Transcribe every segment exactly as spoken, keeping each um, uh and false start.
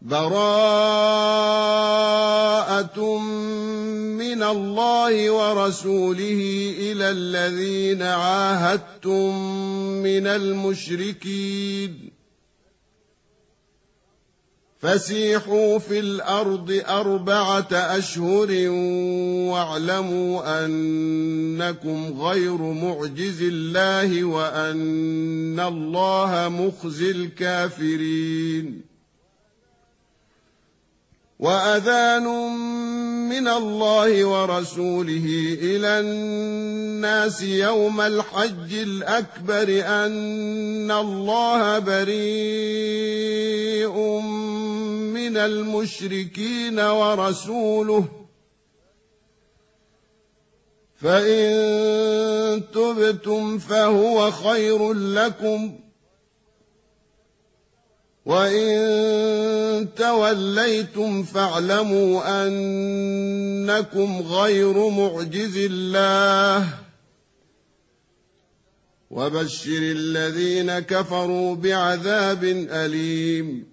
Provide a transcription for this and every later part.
براءة من الله ورسوله إلى الذين عاهدتم من المشركين فسيحوا في الأرض أربعة أشهر واعلموا أنكم غير معجز الله وأن الله مخزي الكافرين وأذان من الله ورسوله إلى الناس يوم الحج الأكبر أن الله بريء من المشركين ورسوله فإن تبتم فهو خير لكم وإن توليتم فاعلموا أنكم غير معجز الله وبشر الذين كفروا بعذاب أليم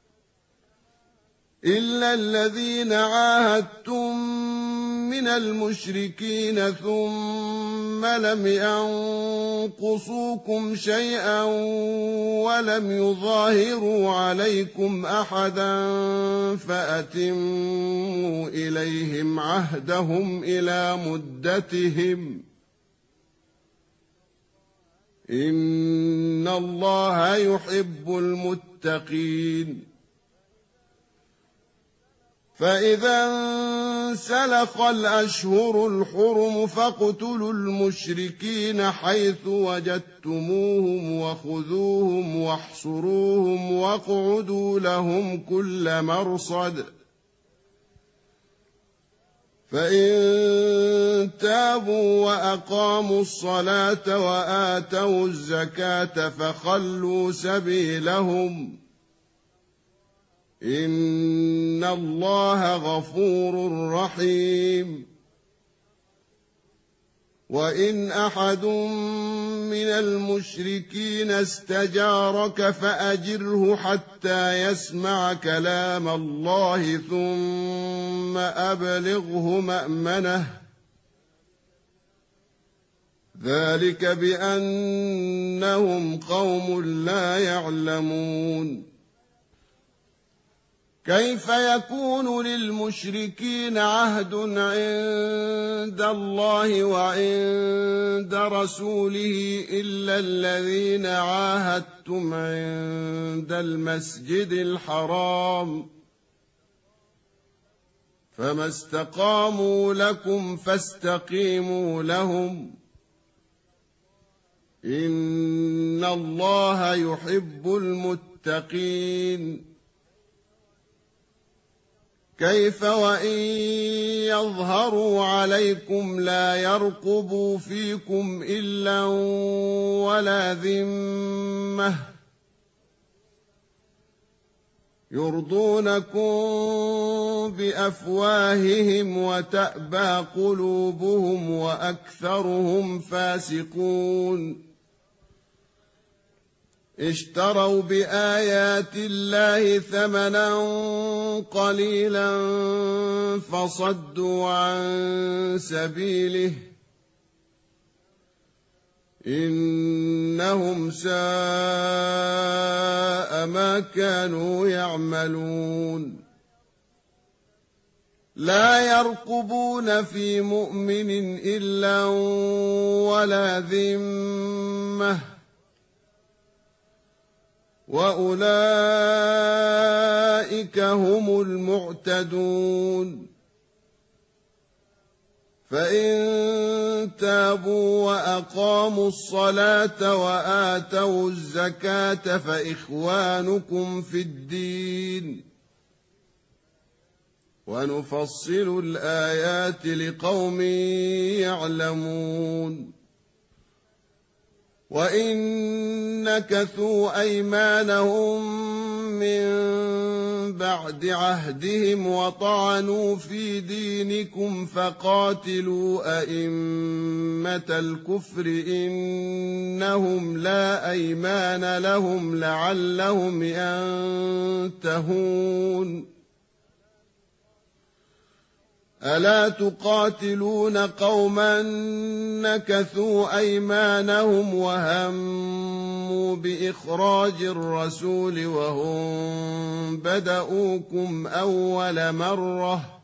إلا الذين عاهدتم من المشركين ثم لم ينقصوكم شيئا ولم يظاهروا عليكم أحدا فأتموا إليهم عهدهم إلى مدتهم إن الله يحب المتقين فإذا انسلخ الأشهر الحرم فاقتلوا المشركين حيث وجدتموهم وخذوهم واحصروهم واقعدوا لهم كل مرصد فإن تابوا وأقاموا الصلاة وآتوا الزكاة فخلوا سبيلهم إن الله غفور رحيم وإن أحد من المشركين استجارك فأجره حتى يسمع كلام الله ثم أبلغه مأمنه ذلك بأنهم قوم لا يعلمون كيف يكون للمشركين عهد عند الله وعند رسوله إلا الذين عاهدتم عند المسجد الحرام فما استقاموا لكم فاستقيموا لهم إن الله يحب المتقين كيف وإن يظهروا عليكم لا يرقبوا فيكم إلا ولا ذمة يرضونكم بأفواههم وتأبى قلوبهم وأكثرهم فاسقون اشتروا بآيات الله ثمنا قليلا فصدوا عن سبيله إنهم ساء ما كانوا يعملون لا يرقبون في مؤمن إلا ولا ذمة وأولئك هم المعتدون فإن تابوا وأقاموا الصلاة وآتوا الزكاة فإخوانكم في الدين ونفصل الآيات لقوم يعلمون وإن نكثوا أيمانهم من بعد عهدهم وطعنوا في دينكم فقاتلوا أئمة الكفر إنهم لا أيمان لهم لعلهم ينتهون ألا تقاتلون قوما نكثوا أيمانهم وهموا بإخراج الرسول وهم بدؤوكم أول مرة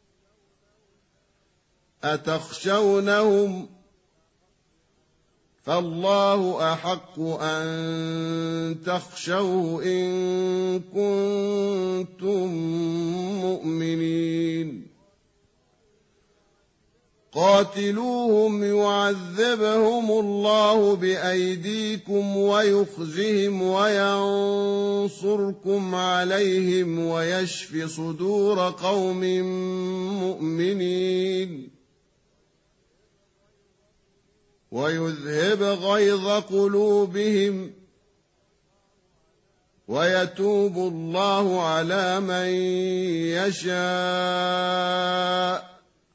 أتخشونهم فالله أحق أن تخشوه إن كنتم مؤمنين قاتلوهم يعذبهم الله بأيديكم ويخزهم وينصركم عليهم ويشف صدور قوم مؤمنين ويذهب غيظ قلوبهم ويتوب الله على من يشاء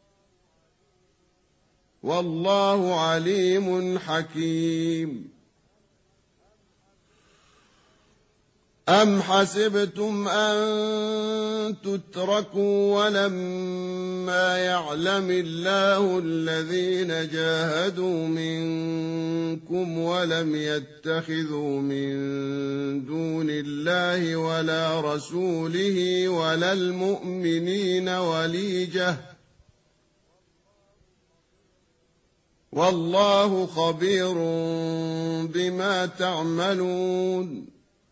والله عليم حكيم أم حسبتم أن تتركوا ولما يعلم الله الذين جاهدوا منكم ولم يتخذوا من دون الله ولا رسوله ولا المؤمنين وليجة والله خبير بما تعملون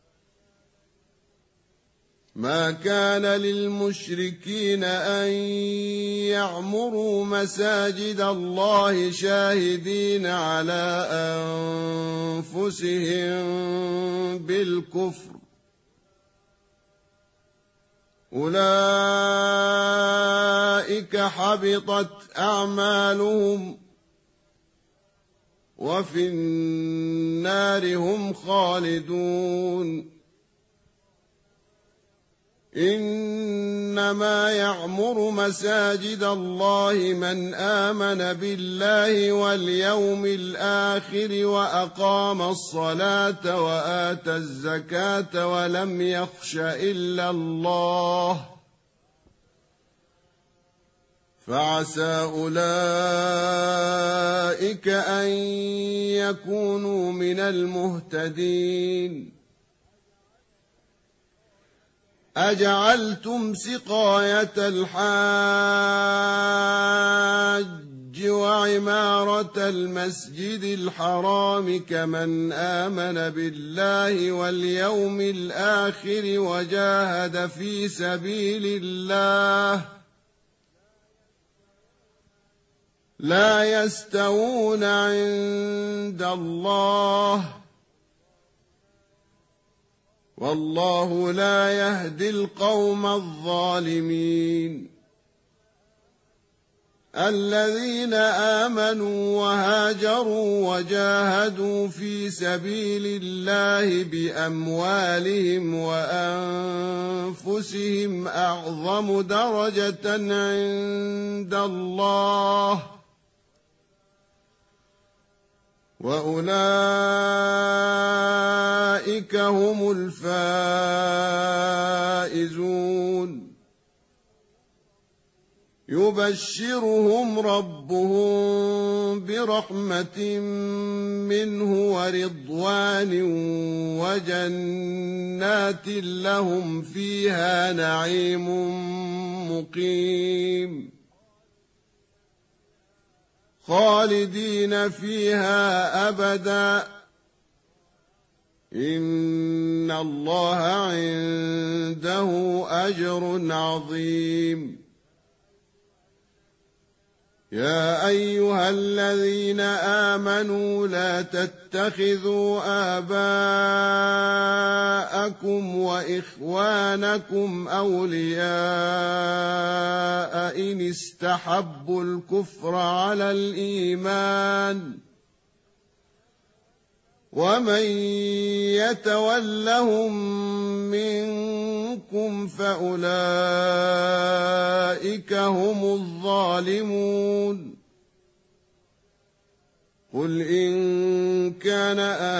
ما كان للمشركين أن يعمروا مساجد الله شاهدين على أنفسهم بالكفر أولئك حبطت أعمالهم وفي النار هم خالدون إنما يعمر مساجد الله من آمن بالله واليوم الآخر وأقام الصلاة وآتى الزكاة ولم يخش إلا الله فعسى أولئك أن يكونوا من المهتدين أجعلتم سقاية الحاج وعمارة المسجد الحرام كمن آمن بالله واليوم الآخر وجاهد في سبيل الله لا يستوون عند الله والله لا يهدي القوم الظالمين الذين آمنوا وهاجروا وجاهدوا في سبيل الله بأموالهم وأنفسهم أعظم درجة عند الله وأولئك هم الفائزون يبشرهم ربهم برحمة منه ورضوان وجنات لهم فيها نعيم مقيم خالدين فيها أبدا إن الله عنده أجر عظيم يا أيها الذين آمنوا لا تتخذوا آباءكم وإخوانكم أولياء إن استحبوا الكفر على الإيمان ومن يتولهم منكم فأولئك هم الظالمون قل إن كان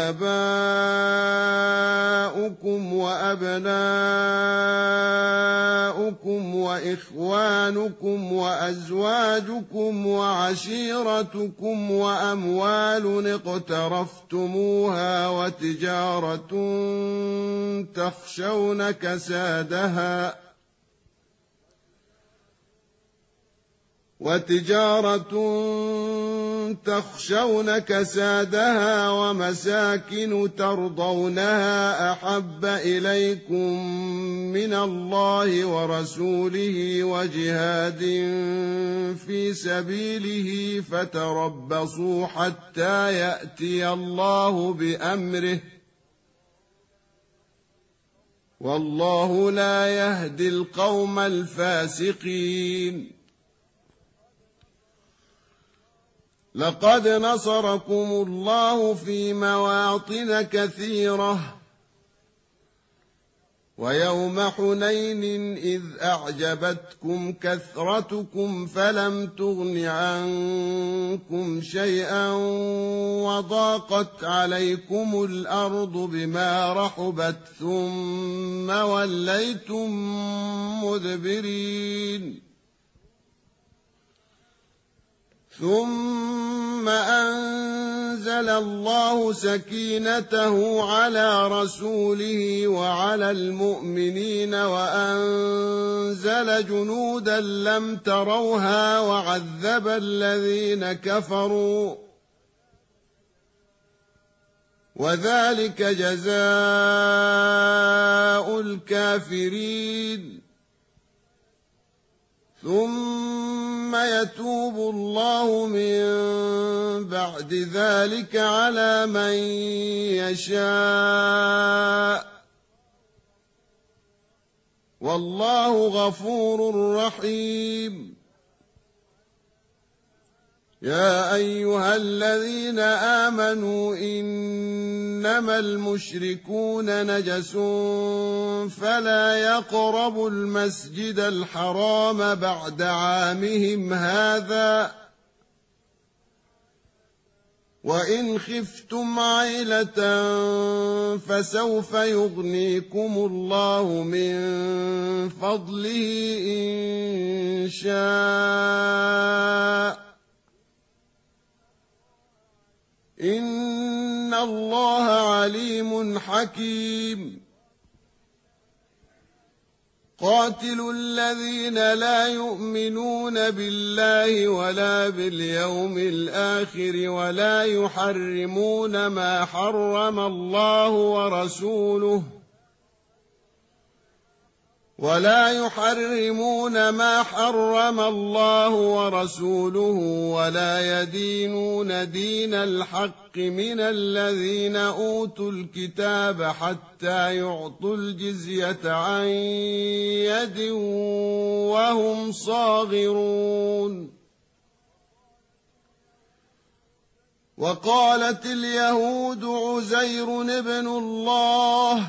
آباؤكم وأبناؤكم وإخوانكم وأزواجكم وعشيرتكم وأموال اقترفتموها وتجارة تخشون كسادها وتجارة تخشون كسادها ومساكن ترضونها أحب إليكم من الله ورسوله وجهاد في سبيله فتربصوا حتى يأتي الله بأمره والله لا يهدي القوم الفاسقين لقد نصركم الله في مواطن كثيرة ويوم حنين إذ أعجبتكم كثرتكم فلم تغن عنكم شيئا وضاقت عليكم الأرض بما رحبت ثم وليتم مدبرين ثم أنزل الله سكينته على رسوله وعلى المؤمنين وأنزل جنودا لم تروها وعذب الذين كفروا وذلك جزاء الكافرين ثم يتوب الله من بعد ذلك على من يشاء والله غفور رحيم يا أيها الذين آمنوا إنما المشركون نجس فلا يقربوا المسجد الحرام بعد عامهم هذا وإن خفتم عيلة فسوف يغنيكم الله من فضله إن شاء إن الله عليم حكيم قاتلوا الذين لا يؤمنون بالله ولا باليوم الآخر ولا يحرمون ما حرم الله ورسوله ولا يحرمون ما حرم الله ورسوله ولا يدينون دين الحق من الذين أوتوا الكتاب حتى يعطوا الجزية عن يد وهم صاغرون وقالت اليهود عزير ابن الله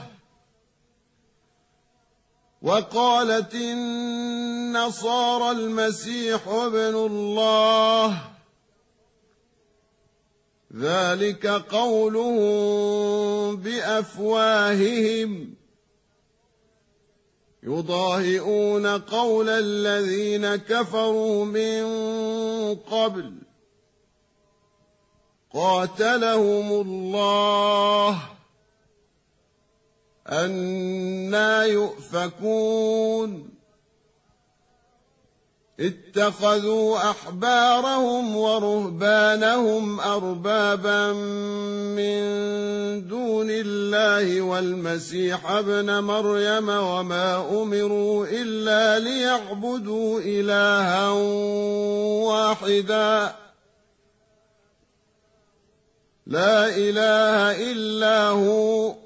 وقالت النصارى المسيح ابن الله ذلك قولهم بأفواههم يضاهئون قول الذين كفروا من قبل قاتلهم الله أنى يؤفكون اتخذوا أحبارهم ورهبانهم أربابا من دون الله والمسيح ابن مريم وما أمروا إلا ليعبدوا إلها واحدا لا إله إلا هو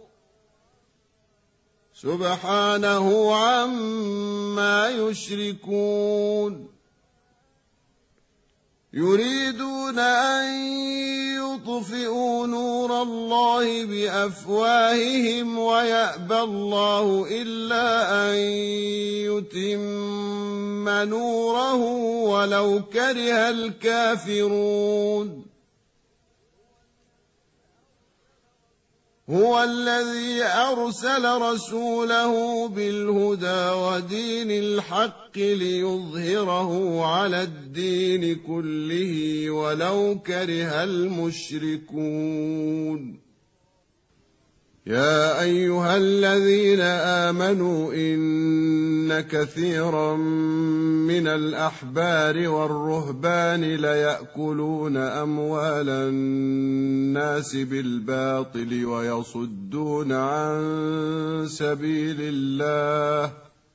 سبحانه عما يشركون يريدون أن يطفئوا نور الله بأفواههم ويأبى الله إلا أن يتم نوره ولو كره الكافرون. هو الذي أرسل رسوله بالهدى ودين الحق ليظهره على الدين كله ولو كره المشركون. يا أيها الذين آمنوا إن كثيرا من الأحبار والرهبان ليأكلون أموال الناس بالباطل ويصدون عن سبيل الله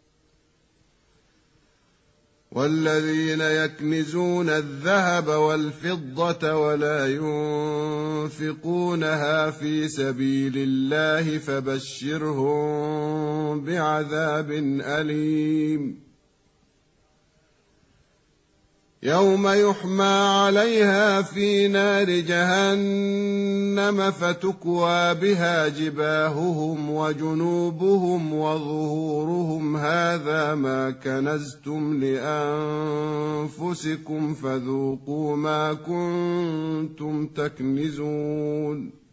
والذين يكنزون الذهب والفضة ولا ينفقونها في سبيل الله فبشرهم بعذاب أليم. يوم يحمى عليها في نار جهنم فتكوى بها جباههم وجنوبهم وظهورهم هذا ما كنزتم لأنفسكم فذوقوا ما كنتم تكنزون.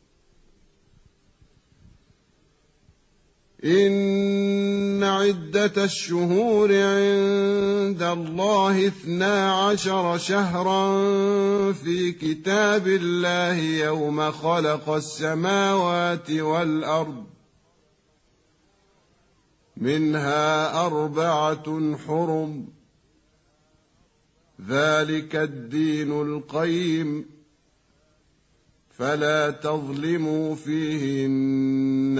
إن عدة الشهور عند الله اثنا عشر شهرا في كتاب الله يوم خلق السماوات والأرض منها أربعة حرم ذلك الدين القيم فلا تظلموا فيهن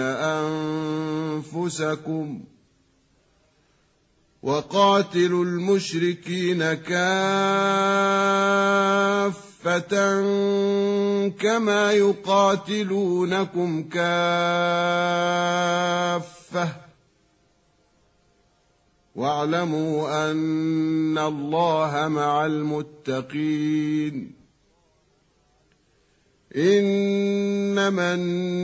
أنفسكم وقاتلوا المشركين كافة كما يقاتلونكم كافة واعلموا أن الله مع المتقين. إنما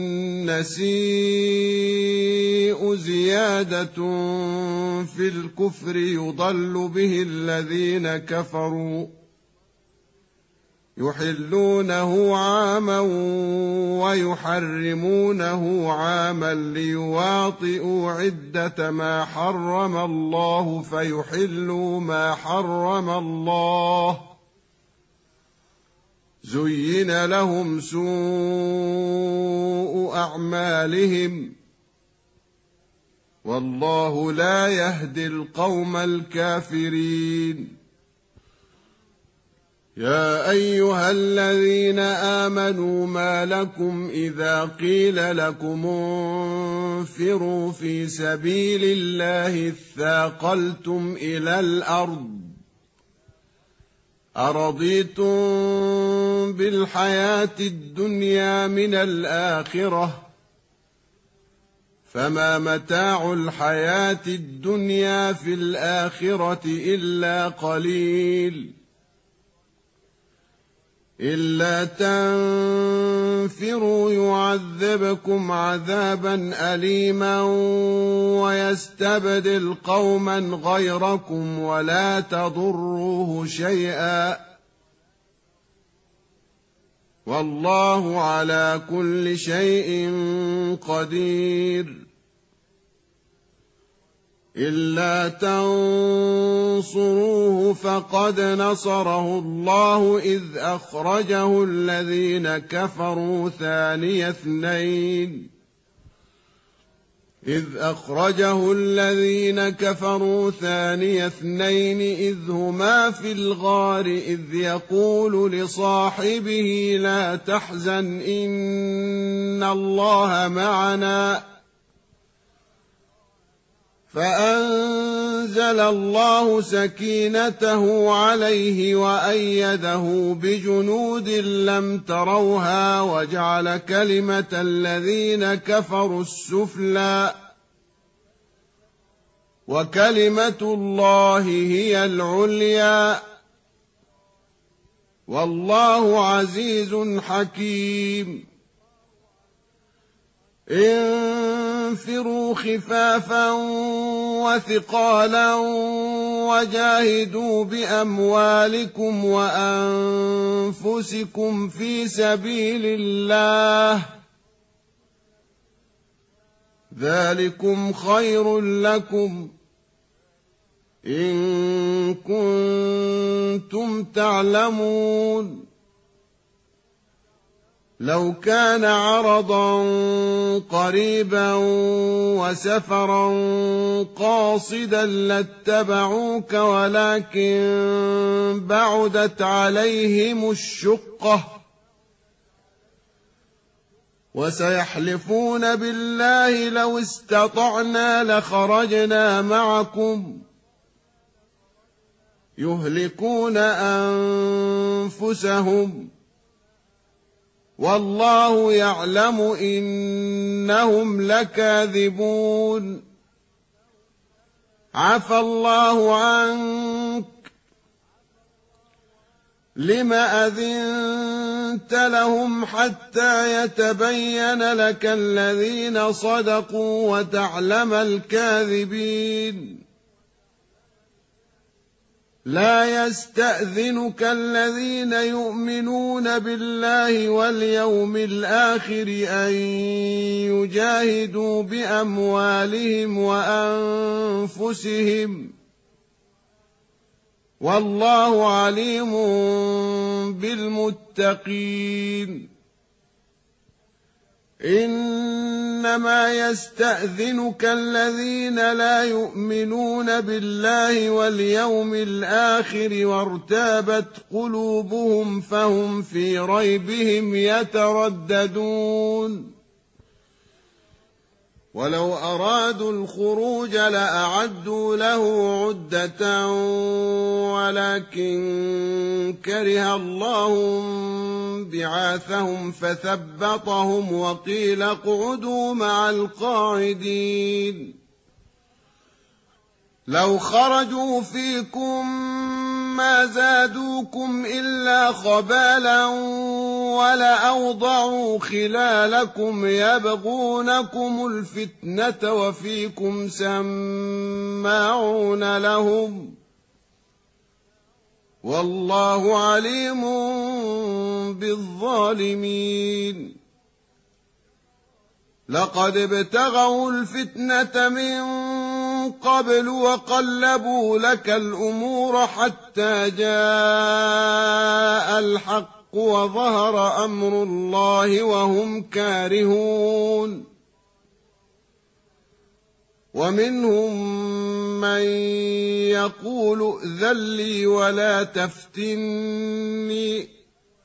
النسيء زيادة في الكفر يضل به الذين كفروا يحلونه عاما ويحرمونه عاما ليواطئوا عدة ما حرم الله فيحلوا ما حرم الله زين لهم سوء أعمالهم والله لا يهدي القوم الكافرين. يا أيها الذين آمنوا ما لكم إذا قيل لكم انفروا في سبيل الله اثاقلتم إلى الأرض أرضيتم بالحياة الدنيا من الآخرة فما متاع الحياة الدنيا في الآخرة إلا قليل. إلا تنفروا يعذبكم عذابا أليما ويستبدل قوما غيركم ولا تضروه شيئا والله على كل شيء قدير. إلا تنصروه فقد نصره الله إذ أخرجه الذين كفروا ثاني اثنين إذ أخرجه الذين كفروا ثاني اثنين إذ هما في الغار إذ يقول لصاحبه لا تحزن إن الله معنا فأنزل الله سكينته عليه وأيده بجنود لم تروها وجعل كلمة الذين كفروا السفلى وكلمة الله هي العليا والله عزيز حكيم انفروا خفافا وثقالا وجاهدوا بأموالكم وأنفسكم في سبيل الله ذلكم خير لكم إن كنتم تعلمون لو كان عرضا قريبا وسفرا قاصدا لاتبعوك ولكن بعدت عليهم الشقة وسيحلفون بالله لو استطعنا لخرجنا معكم يهلكون أنفسهم والله يعلم إنهم لكاذبون عفى الله عنك لم أذنت لهم حتى يتبين لك الذين صدقوا وتعلم الكاذبين لا يستأذنك الذين يؤمنون بالله واليوم الآخر أن يجاهدوا بأموالهم وأنفسهم والله عليم بالمتقين إنما يستأذنك الذين لا يؤمنون بالله واليوم الآخر وارتابت قلوبهم فهم في ريبهم يترددون ولو أرادوا الخروج لأعدوا له عدة ولكن كره الله بعاثهم فثبطهم وقيل اقعدوا مع القاعدين لو خرجوا فيكم ما زادوكم إلا خبالا ولأوضعوا خلالكم يبغونكم الفتنة وفيكم سماعون لهم والله عليم بالظالمين لقد ابتغوا الفتنة من قبل وقلبوا لك الأمور حتى جاء الحق وظهر أمر الله وهم كارهون ومنهم من يقول ائذن لي ولا تفتني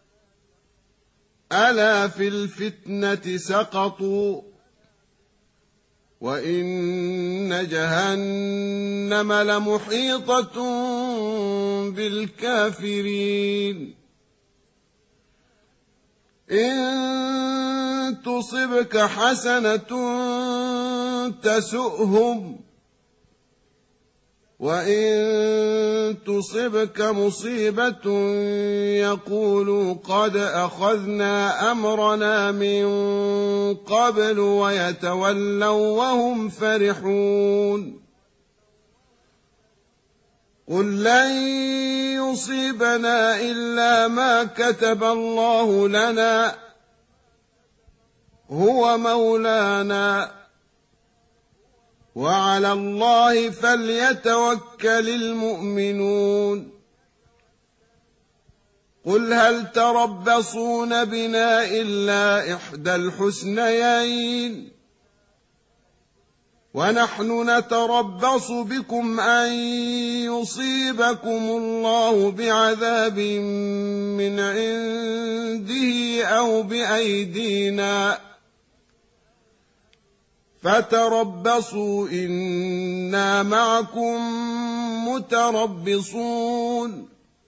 ألا في الفتنة سقطوا وإن جهنم لمحيطة بالكافرين إن تصبك حسنة تسؤهم وإن تصبك مصيبة يقولوا قد أخذنا أمرنا من قبل ويتولوا وهم فرحون قل لن يصيبنا إلا ما كتب الله لنا هو مولانا وعلى الله فليتوكل المؤمنون قل هل تربصون بنا إلا إحدى الحسنيين ونحن نتربص بكم أن يصيبكم الله بعذاب من عنده أو بأيدينا فتربصوا إنا معكم متربصون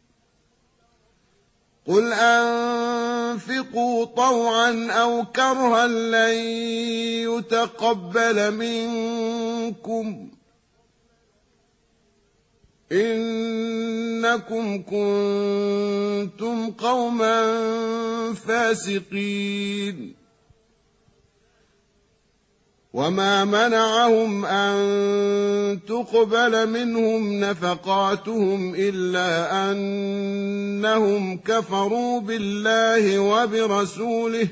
قل أنفقوا طوعا أو كرها لن يتقبل منكم إنكم كنتم قوما فاسقين. وما منعهم أن تقبل منهم نفقاتهم إلا أنهم كفروا بالله وبرسوله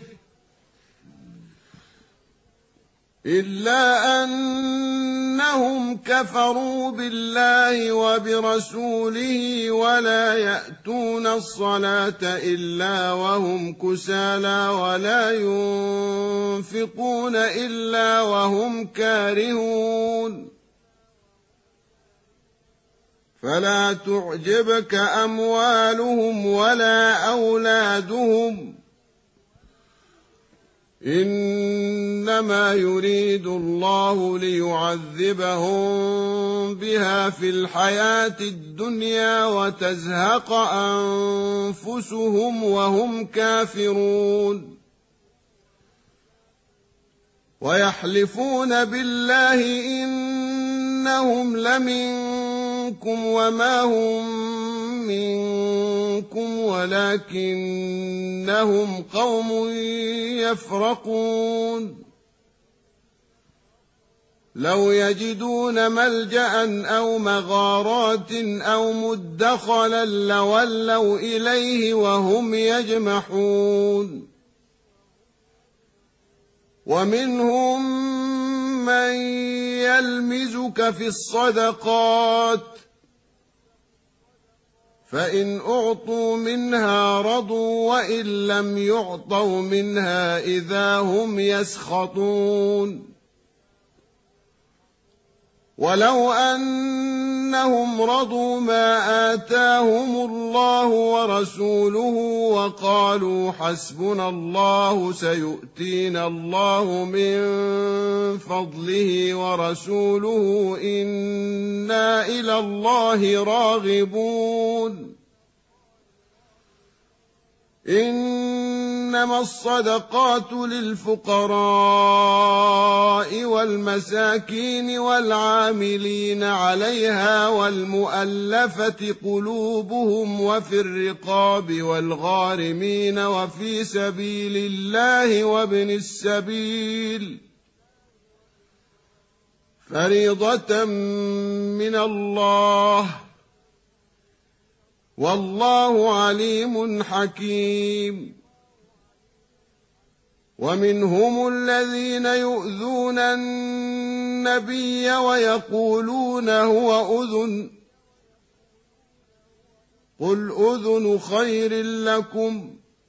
إلا أنهم كفروا بالله وبرسوله ولا يأتون الصلاة إلا وهم كسالى ولا ينفقون إلا وهم كارهون. فلا تعجبك أموالهم ولا أولادهم إنما يريد الله ليعذبهم بها في الحياة الدنيا وتزهق أنفسهم وهم كافرون. ويحلفون بالله إنهم لمنكم وما هم منكم ولكنهم قوم يفرقون. لو يجدون ملجأ أو مغارات أو مدخلا لولوا إليه وهم يجمحون. ومنهم من يلمزك في الصدقات فإن أعطوا منها رضوا وإن لم يعطوا منها إذا هم يسخطون. ولو أنهم رضوا ما آتاهم الله ورسوله وقالوا حسبنا الله سيؤتينا الله من فضله ورسوله إنا إلى الله راغبون. إنما الصدقات للفقراء والمساكين والعاملين عليها والمؤلفة قلوبهم وفي الرقاب والغارمين وفي سبيل الله وابن السبيل فريضة من الله والله عليم حكيم. ومنهم الذين يؤذون النبي ويقولون هو أذن قل أذن خير لكم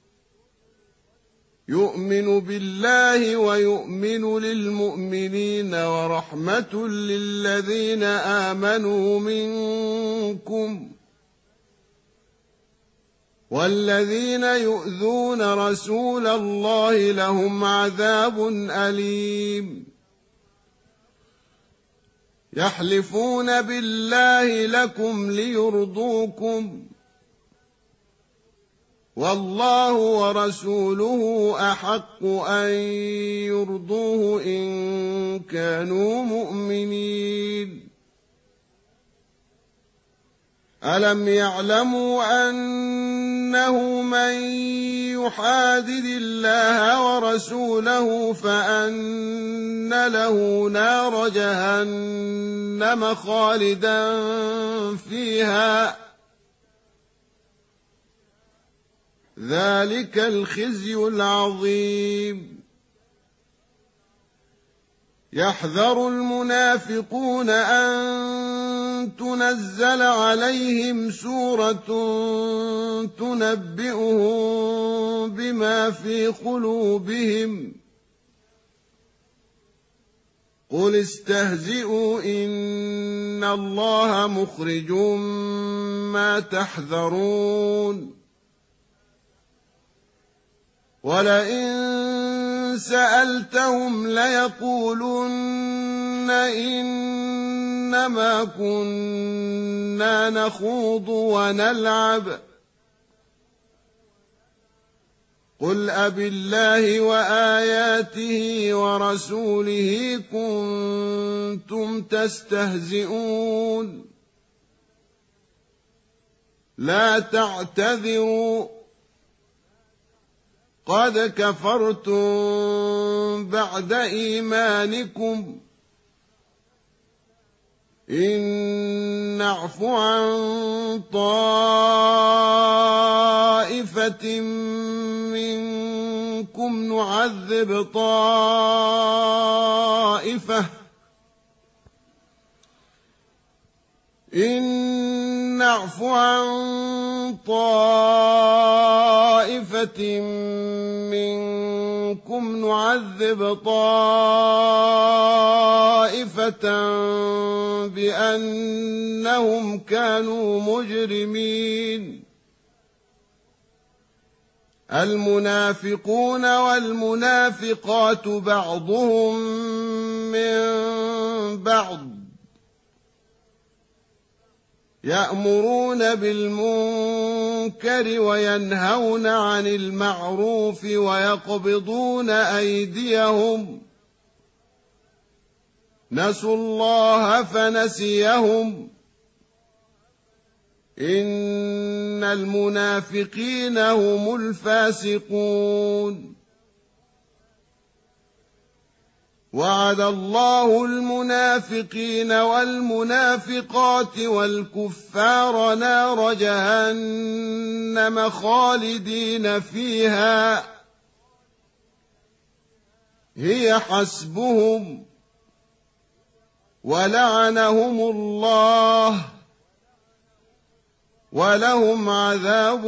يؤمن بالله ويؤمن للمؤمنين ورحمة للذين آمنوا منكم والذين يؤذون رسول الله لهم عذاب أليم. يحلفون بالله لكم ليرضوكم والله ورسوله أحق أن يرضوه إن كانوا مؤمنين. ألم يعلموا أنه من يحادد الله ورسوله فأن له نار جهنم خالدا فيها ذلك الخزي العظيم. يحذر المنافقون أن تنزل عليهم سورة تنبئهم بما في قلوبهم قل استهزئوا إن الله مخرج ما تحذرون. ولئن سألتهم ليقولن إنما كنا نخوض ونلعب قل أبالله وآياته ورسوله كنتم تستهزئون. لا تعتذروا قد كفرتم بعد إيمانكم إن نعف عن طائفة منكم نعذب طائفة إن نعف عن طائفة منكم نعذب طائفة بأنهم كانوا مجرمين المنافقون والمنافقات بعضهم من بعض يأمرون بالمنكر وينهون عن المعروف ويقبضون أيديهم نسوا الله فنسيهم إن المنافقين هم الفاسقون وعد الله المنافقين والمنافقات والكفار نار جهنم خالدين فيها هي حسبهم ولعنهم الله ولهم عذاب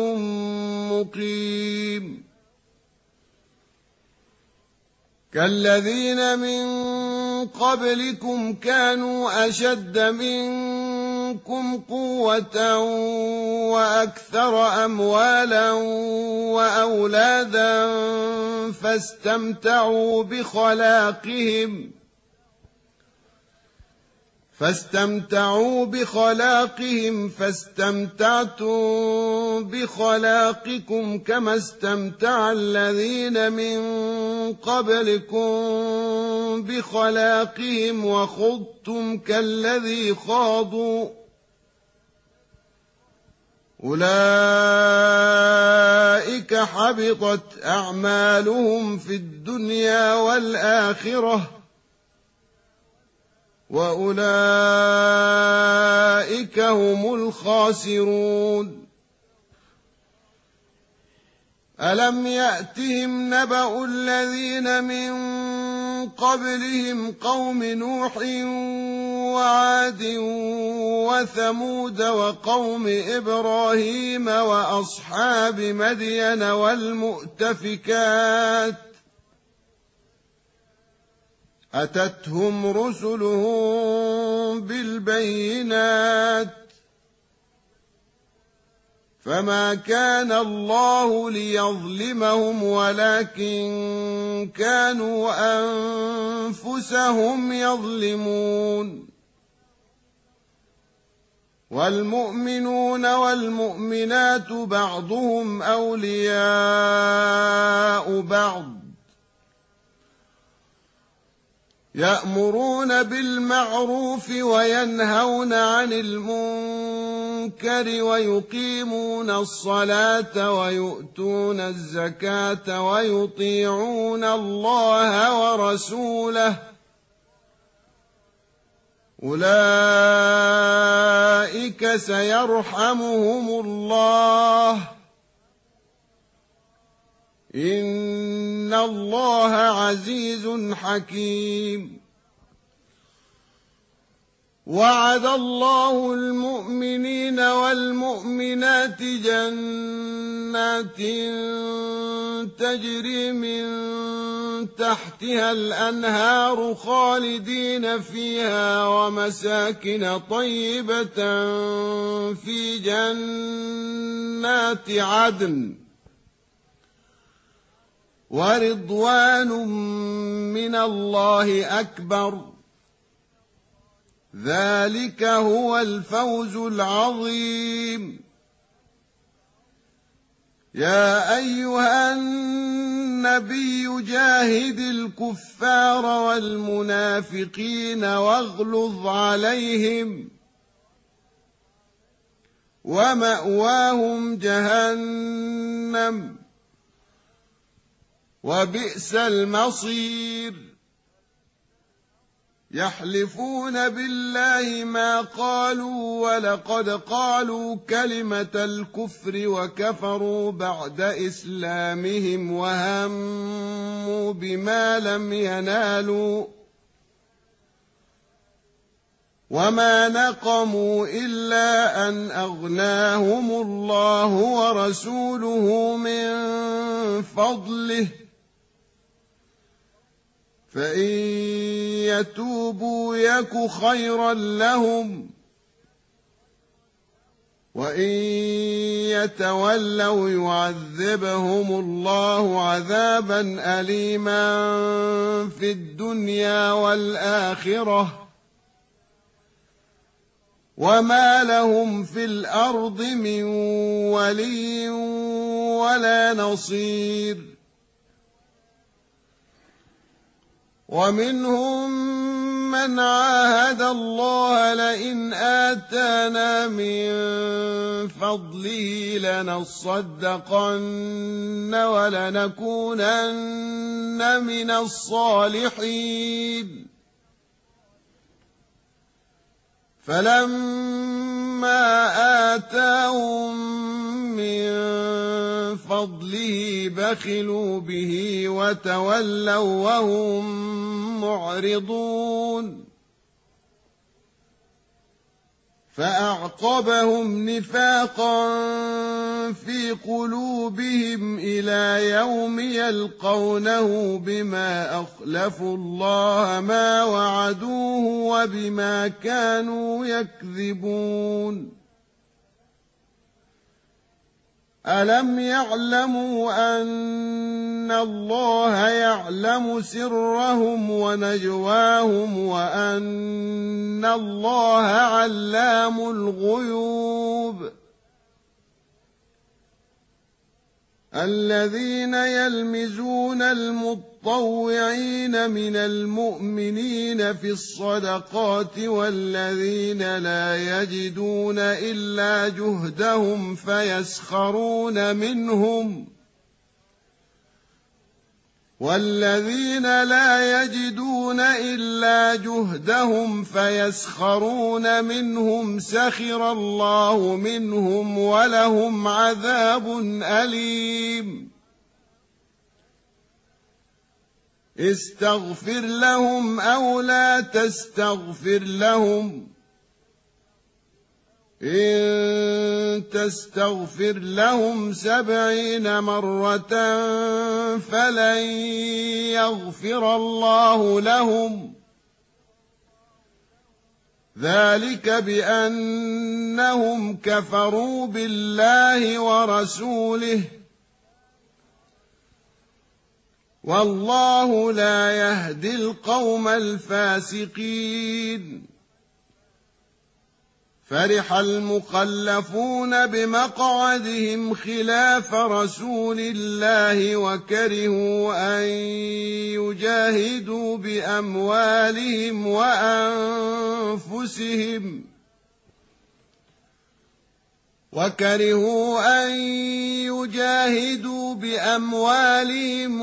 مقيم كالذين من قبلكم كانوا أشد منكم قوة وأكثر أموالا وأولادا فاستمتعوا بخلاقهم فاستمتعوا بخلاقهم فاستمتعتم بخلاقكم كما استمتع الذين من قبلكم بخلاقهم وخضتم كالذي خاضوا أولئك حبطت أعمالهم في الدنيا والآخرة وأولئك هم الخاسرون ألم يأتهم نبأ الذين من قبلهم قوم نوح وعاد وثمود وقوم إبراهيم وأصحاب مدين والمؤتفكات أتتهم رسلهم بالبينات فما كان الله ليظلمهم ولكن كانوا أنفسهم يظلمون والمؤمنون والمؤمنات بعضهم أولياء بعض يأمرون بالمعروف وينهون عن المنكر ويقيمون الصلاة ويؤتون الزكاة ويطيعون الله ورسوله أولئك سيرحمهم الله إن الله عزيز حكيم وعد الله المؤمنين والمؤمنات جنات تجري من تحتها الأنهار خالدين فيها ومساكن طيبة في جنات عدن ورضوان من الله أكبر ذلك هو الفوز العظيم يا أيها النبي جاهد الكفار والمنافقين واغلظ عليهم ومأواهم جهنم وبئس المصير يحلفون بالله ما قالوا ولقد قالوا كلمة الكفر وكفروا بعد إسلامهم وهموا بما لم ينالوا وما نقموا إلا أن أغناهم الله ورسوله من فضله فإن يتوبوا يك خيرا لهم وإن يتولوا يعذبهم الله عذابا أليما في الدنيا والآخرة وما لهم في الأرض من ولي ولا نصير ومنهم من عاهد الله لئن آتانا من فضله لنصدقن ولنكونن من الصالحين فلما آتاهم من فضله بخلوا به وتولوا وهم معرضون فأعقبهم نفاقا في قلوبهم إلى يوم يلقونه بما أخلفوا الله ما وعدوه وبما كانوا يكذبون ألم يعلموا أن الله يعلم سرهم ونجواهم وأن الله علام الغيوب الذين يلمزون المطوعين من المؤمنين في الصدقات والذين لا يجدون إلا جهدهم فيسخرون منهم والذين لا يجدون إلا جهدهم فيسخرون منهم سخر الله منهم ولهم عذاب أليم استغفر لهم أو لا تستغفر لهم إن تستغفر لهم سبعين مرة فلن يغفر الله لهم ذلك بأنهم كفروا بالله ورسوله والله لا يهدي القوم الفاسقين فرح المخلفون بمقعدهم خلاف رسول الله وكرهوا أن يجاهدوا بأموالهم وأنفسهم وكرهوا أن يجاهدوا بأموالهم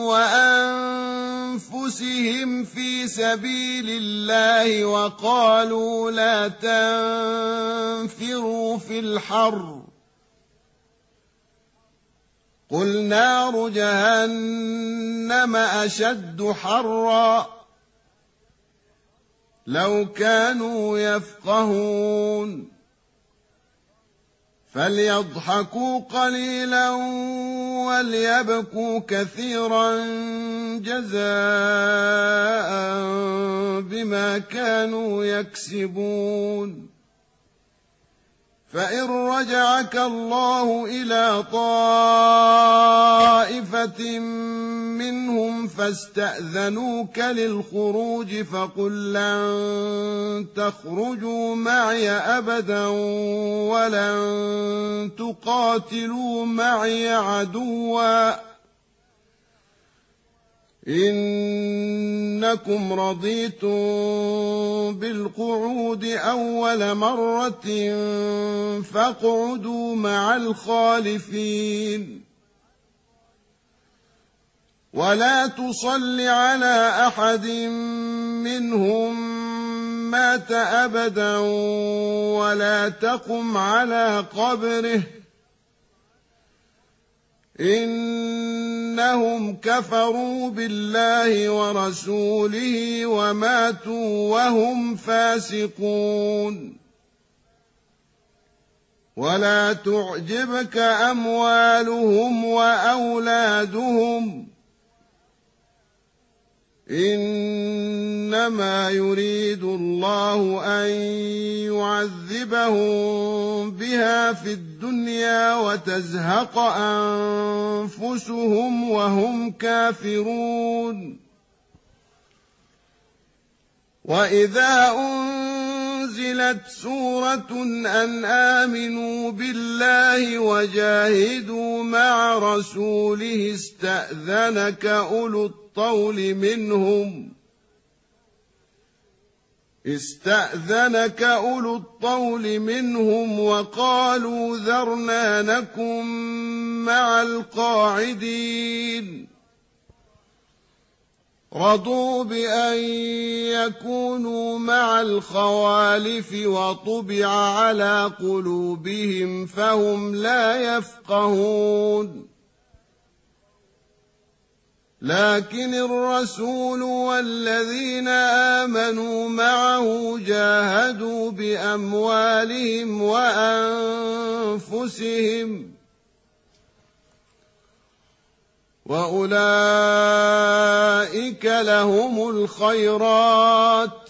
وأنفسهم في سبيل الله وقالوا لا تنفروا في الحر قل نار جهنم أشد حرا لو كانوا يفقهون فليضحكوا قليلا وليبكوا كثيرا جزاء بما كانوا يكسبون فإن رجعك الله إلى طائفة منهم فاستأذنوك للخروج فقل لن تخرجوا معي أبدا ولن تقاتلوا معي عدوا إنكم رضيتم بالقعود أول مرة فاقعدوا مع الخالفين ولا تصل على أحد منهم مات أبدا ولا تقم على قبره إنهم كفروا بالله ورسوله وماتوا وهم فاسقون ولا تعجبك أموالهم وأولادهم إنما يريد الله أن يعذبهم بها في الدنيا وتزهق أنفسهم وهم كافرون وإذا أنزلت سورة أن آمنوا بالله وجاهدوا مع رسوله استأذنك أولو الطول منهم استأذنك أولو الطول منهم وقالوا ذرنا نكن مع القاعدين رضوا بأن يكونوا مع الخوالف وطبع على قلوبهم فهم لا يفقهون لكن الرسول والذين آمنوا معه جاهدوا بأموالهم وأنفسهم وأولئك لهم الخيرات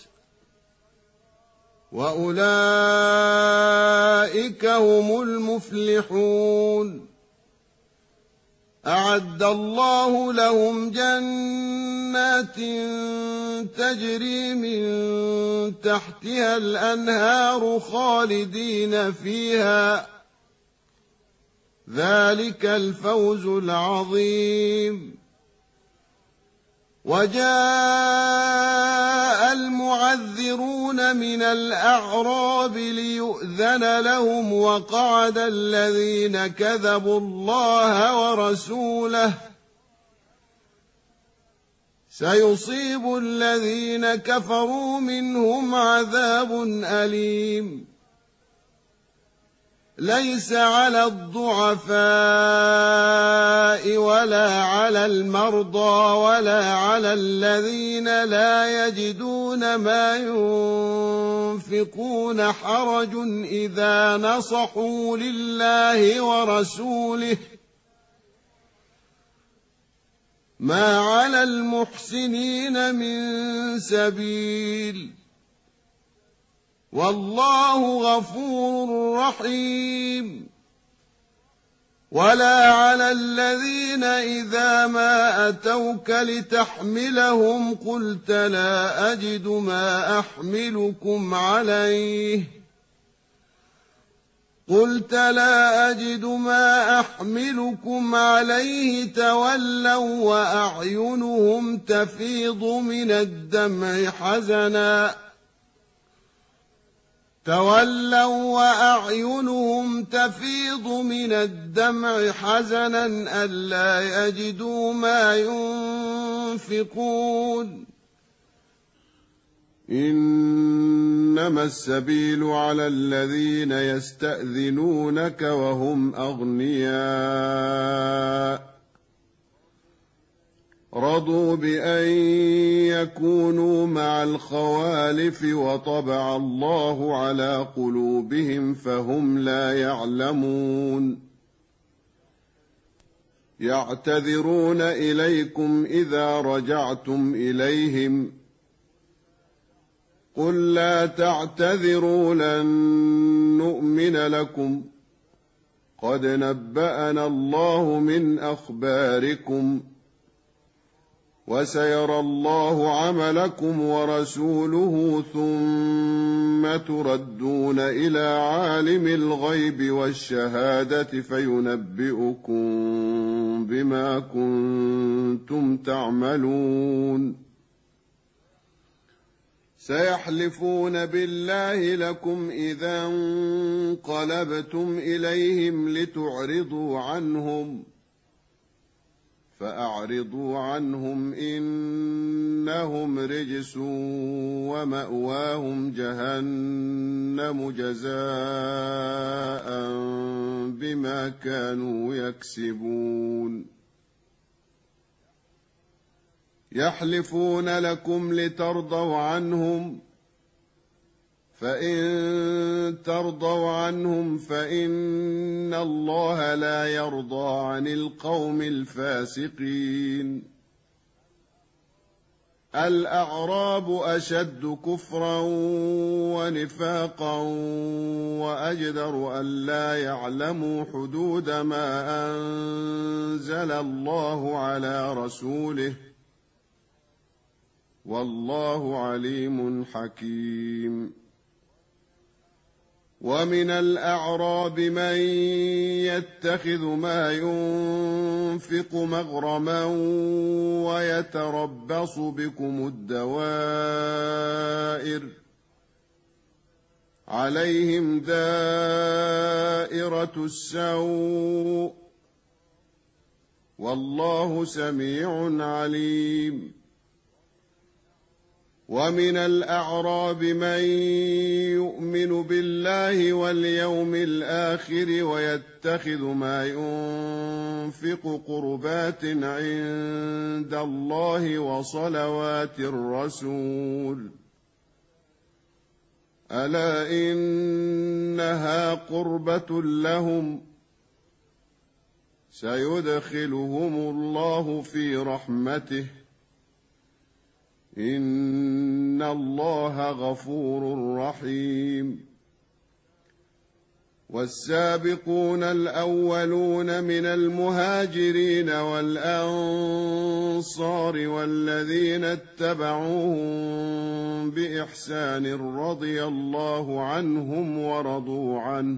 وأولئك هم المفلحون أعد الله لهم جنات تجري من تحتها الأنهار خالدين فيها ذلك الفوز العظيم وجاء المعذرون من الأعراب ليؤذن لهم وقعد الذين كذبوا الله ورسوله سيصيب الذين كفروا منهم عذاب أليم ليس على الضعفاء ولا على المرضى ولا على الذين لا يجدون ما ينفقون حرج إذا نصحوا لله ورسوله ما على المحسنين من سبيل والله غفور رحيم ولا على الذين إذا ما أتوك لتحملهم قلت لا أجد ما أحملكم عليه قلت لا أجد ما أحملكم عليه تولوا وأعينهم تفيض من الدمع حزنا تولوا وأعينهم تفيض من الدمع حزنا ألا يجدوا ما ينفقون إنما السبيل على الذين يستأذنونك وهم أغنياء رضوا بأن يكونوا مع الخوالف وطبع الله على قلوبهم فهم لا يعلمون يعتذرون إليكم إذا رجعتم إليهم قل لا تعتذروا لن نؤمن لكم قد نبأنا الله من أخباركم وسيرى الله عملكم ورسوله ثم ثم تردون إلى عالم الغيب والشهادة فينبئكم بما كنتم تعملون سيحلفون بالله لكم إذا انقلبتم إليهم لتعرضوا عنهم فأعرضوا عنهم إنهم رجس ومأواهم جهنم جزاء بما كانوا يكسبون يحلفون لكم لترضوا عنهم فإن ترضوا عنهم فإن الله لا يرضى عن القوم الفاسقين الأعراب أشد كفرا ونفاقا وأجدر ألا يعلموا حدود ما أنزل الله على رسوله والله عليم حكيم ومن الأعراب من يتخذ ما ينفق مغرما ويتربص بكم الدوائر عليهم دائرة السوء والله سميع عليم ومن الأعراب من يؤمن بالله واليوم الآخر ويتخذ ما ينفق قربات عند الله وصلوات الرسول ألا إنها قربة لهم سيدخلهم الله في رحمته إن الله غفور رحيم والسابقون الأولون من المهاجرين والأنصار والذين اتبعوهم بإحسان رضي الله عنهم ورضوا عنه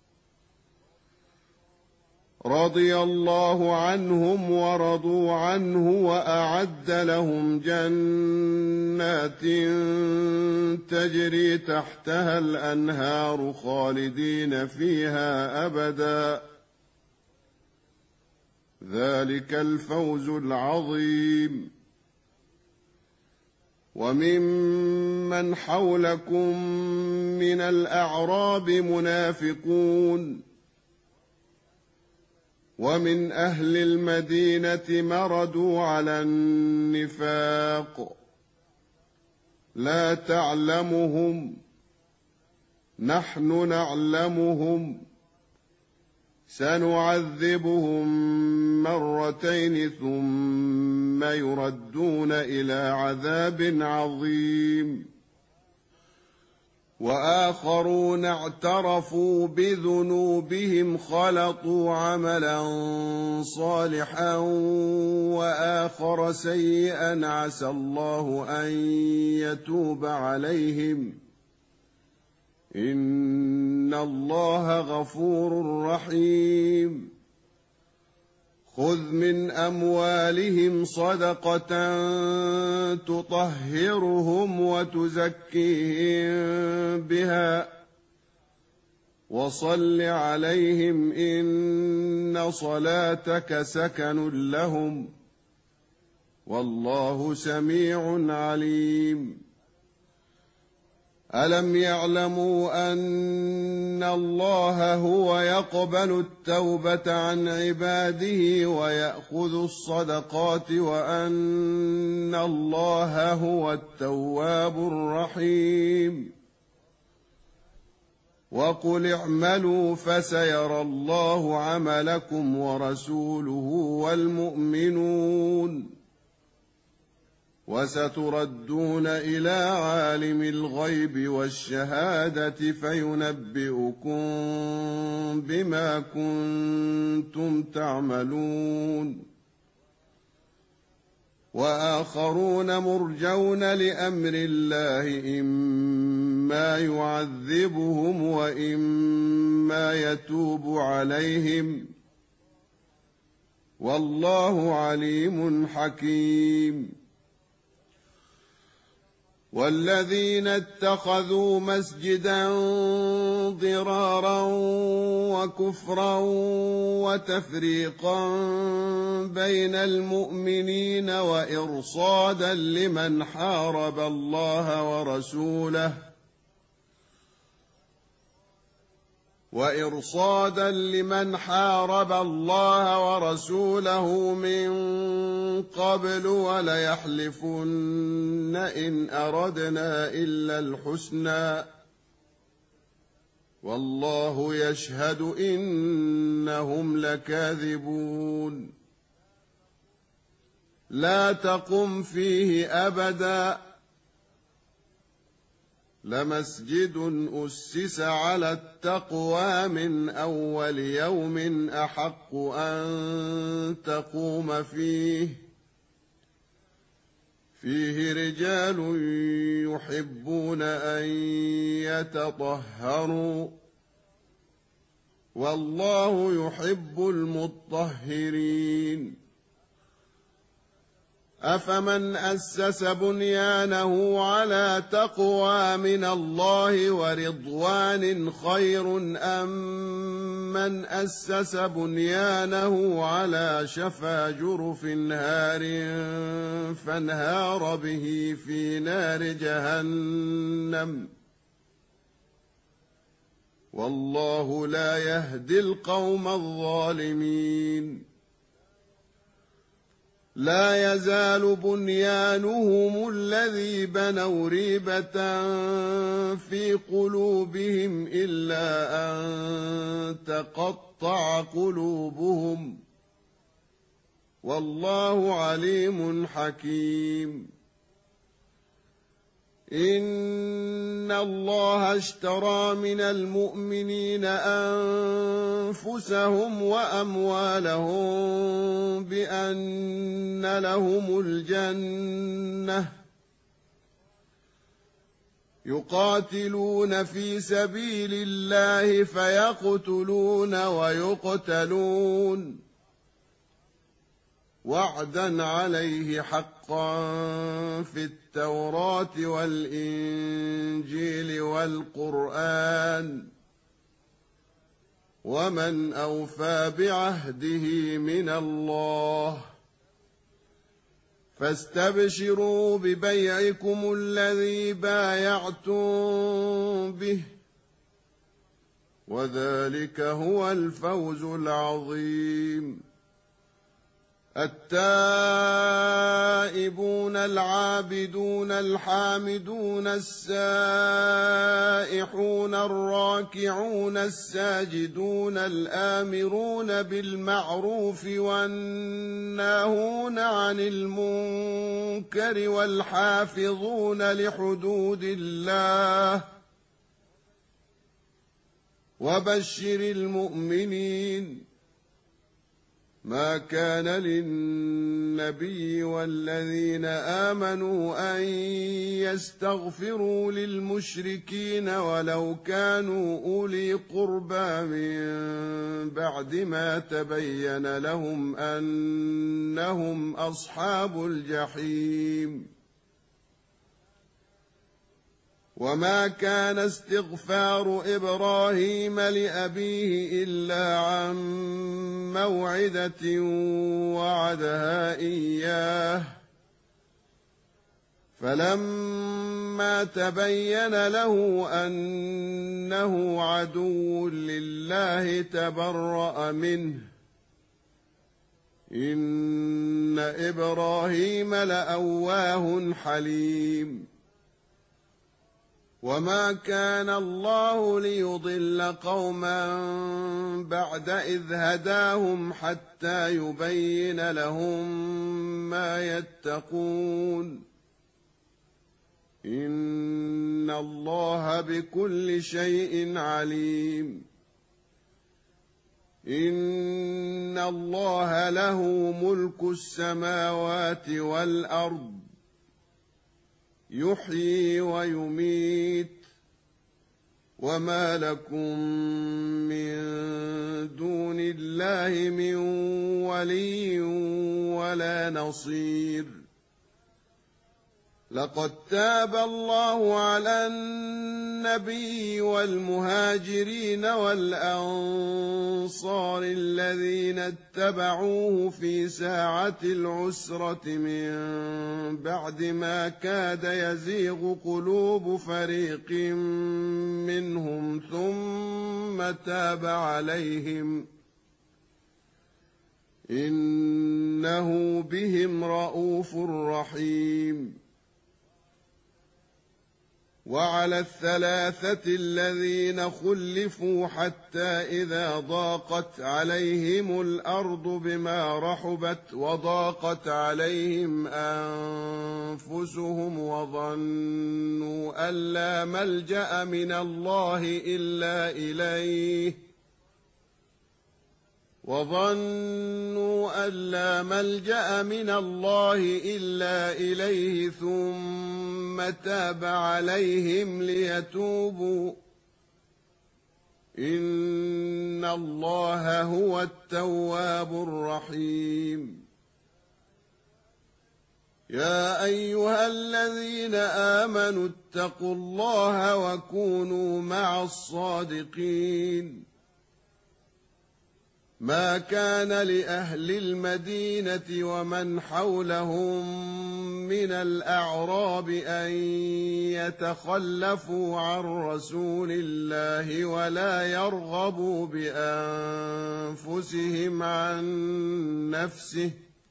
رضي الله عنهم ورضوا عنه وأعد لهم جنات تجري تحتها الأنهار خالدين فيها أبدا ذلك الفوز العظيم وممن حولكم من الأعراب منافقون ومن أهل المدينة مردوا على النفاق لا تعلمهم نحن نعلمهم سنعذبهم مرتين ثم يردون إلى عذاب عظيم وآخرون اعترفوا بذنوبهم خلطوا عملا صالحا وآخر سيئا عسى الله أن يتوب عليهم إن الله غفور رحيم خذ من أموالهم صدقة تطهرهم وتزكيهم بها وصل عليهم إن صلاتك سكن لهم والله سميع عليم ألم يعلموا أن الله هو يقبل التوبة عن عباده ويأخذ الصدقات وأن الله هو التواب الرحيم وقل اعملوا فسيرى الله عملكم ورسوله والمؤمنون وستردون إلى عالم الغيب والشهادة فينبئكم بما كنتم تعملون وآخرون مرجون لأمر الله إما يعذبهم وإما يتوب عليهم والله عليم حكيم والذين اتخذوا مسجدا ضرارا وكفرا وتفريقا بين المؤمنين وإرصادا لمن حارب الله ورسوله وإرصادا لمن حارب الله ورسوله من قبل وليحلفن إن أردنا إلا الحسنى والله يشهد إنهم لكاذبون لا تقم فيه أبدا لمسجد أسس على التقوى من أول يوم أحق أن تقوم فيه فيه رجال يحبون أن يتطهروا والله يحب المطهرين أفمن أسس بنيانه على تقوى من الله ورضوان خير أم من أسس بنيانه على شفا جرف هار فانهار به في نار جهنم والله لا يهدي القوم الظالمين لا يزال بنيانهم الذي بنوا ريبة في قلوبهم إلا أن تقطع قلوبهم والله عليم حكيم إن الله اشترى من المؤمنين أنفسهم وأموالهم بأن لهم الجنة يقاتلون في سبيل الله فيقتلون ويقتلون وعدا عليه حقا في التوراة والإنجيل والقرآن ومن أوفى بعهده من الله فاستبشروا ببيعكم الذي بايعتم به وذلك هو الفوز العظيم التائبون العابدون الحامدون السائحون الراكعون الساجدون الآمرون بالمعروف والناهون عن المنكر والحافظون لحدود الله وبشر المؤمنين ما كان للنبي والذين آمنوا أن يستغفروا للمشركين ولو كانوا أولي قربى من بعد ما تبين لهم أنهم أصحاب الجحيم وما كان استغفار إبراهيم لأبيه إلا عن موعدة وعدها إياه فلما تبين له أنه عدو لله تبرأ منه إن إبراهيم لأواه حليم وما كان الله ليضل قوما بعد إذ هداهم حتى يبين لهم ما يتقون إن الله بكل شيء عليم إن الله له ملك السماوات والأرض يحيي ويميت وما لكم من دون الله من ولي ولا نصير لقد تاب الله على النبي والمهاجرين والأنصار الذين اتبعوه في ساعة العسرة من بعد ما كاد يزيغ قلوب فريق منهم ثم تاب عليهم إنه بهم رءوف رحيم وعلى الثلاثة الذين خلفوا حتى إذا ضاقت عليهم الأرض بما رحبت وضاقت عليهم أنفسهم وظنوا أن لا ملجأ من الله إلا إليه وظنوا أن لا ملجأ من الله إلا إليه ثم تاب عليهم ليتوبوا إن الله هو التواب الرحيم يا أيها الذين آمنوا اتقوا الله وكونوا مع الصادقين ما كان لأهل المدينة ومن حولهم من الأعراب أن يتخلفوا عن رسول الله ولا يرغبوا بأنفسهم عن نفسه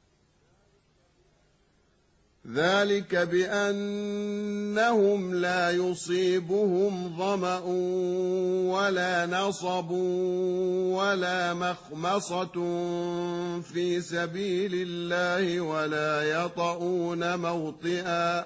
ذلك بأنهم لا يصيبهم ظمأ ولا نصب ولا مخمصة في سبيل الله ولا يطؤون موطئا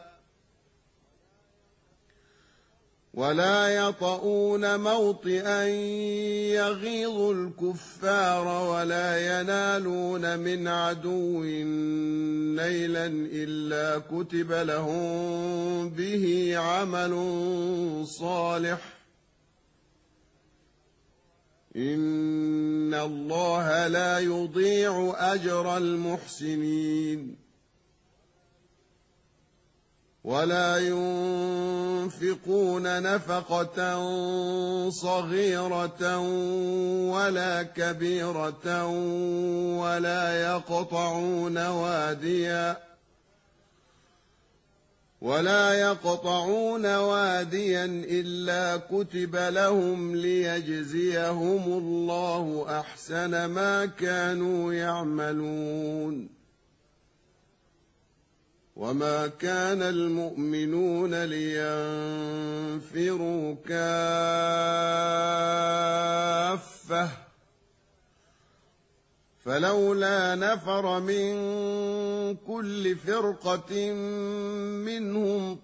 ولا يطؤون موطئا يغيظ الكفار ولا ينالون من عدو نيلا إلا كتب لهم به عمل صالح إن الله لا يضيع أجر المحسنين ولا ينفقون نفقة صغيرة ولا كبيرة ولا يقطعون واديا ولا يقطعون واديا إلا كتب لهم ليجزيهم الله أحسن ما كانوا يعملون وما كان المؤمنون لينفروا كافة فلولا نفر من كل فرقة منهم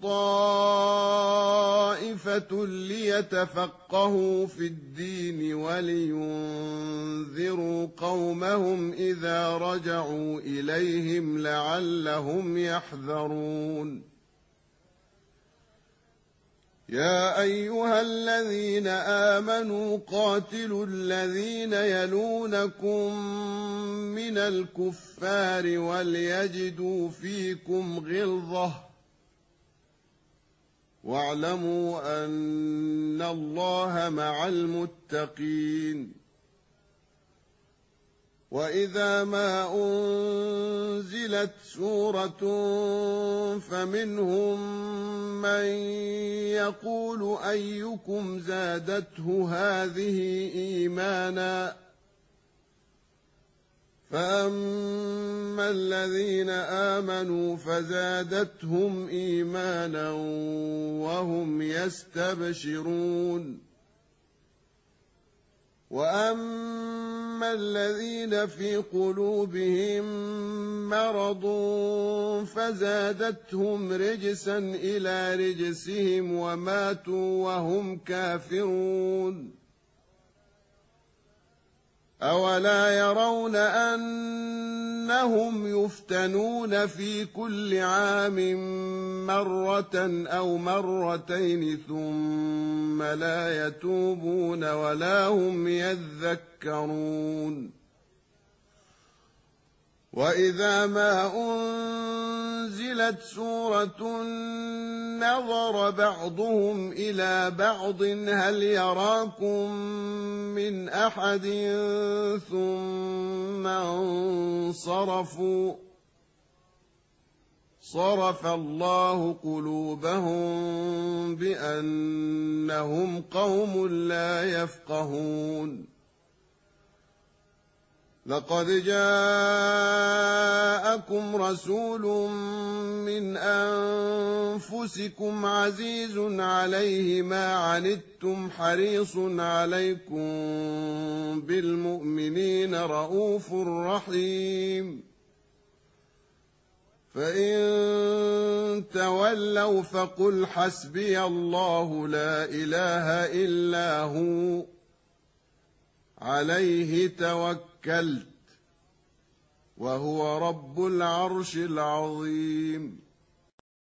طائفة ليتفقهوا في الدين ولينذروا قومهم إذا رجعوا إليهم لعلهم يحذرون يا أيها الذين آمنوا قاتلوا الذين يلونكم من الكفار وليجدوا فيكم غلظة واعلموا أن الله مع المتقين وإذا ما أنزلت سورة فمنهم من يقول أيكم زادته هذه إيمانا فأما الذين آمنوا فزادتهم إيمانا وهم يستبشرون وأما الذين في قلوبهم مرض فزادتهم رجسا إلى رجسهم وماتوا وهم كافرون أولا يرون أنهم يفتنون في كل عام مرة أو مرتين ثم لا يتوبون ولا هم يذكرون وإذا ما أنزلت سورة نظر بعضهم إلى بعض هل يراكم من أحد ثم انصرفوا صرف الله قلوبهم بأنهم قوم لا يفقهون لقد جاءكم رسول من أنفسكم عزيز عليه ما عنتم حريص عليكم بالمؤمنين رءوف رحيم فإن تولوا فقل حسبي الله لا إله إلا هو عليه توكلت وهو رب العرش العظيم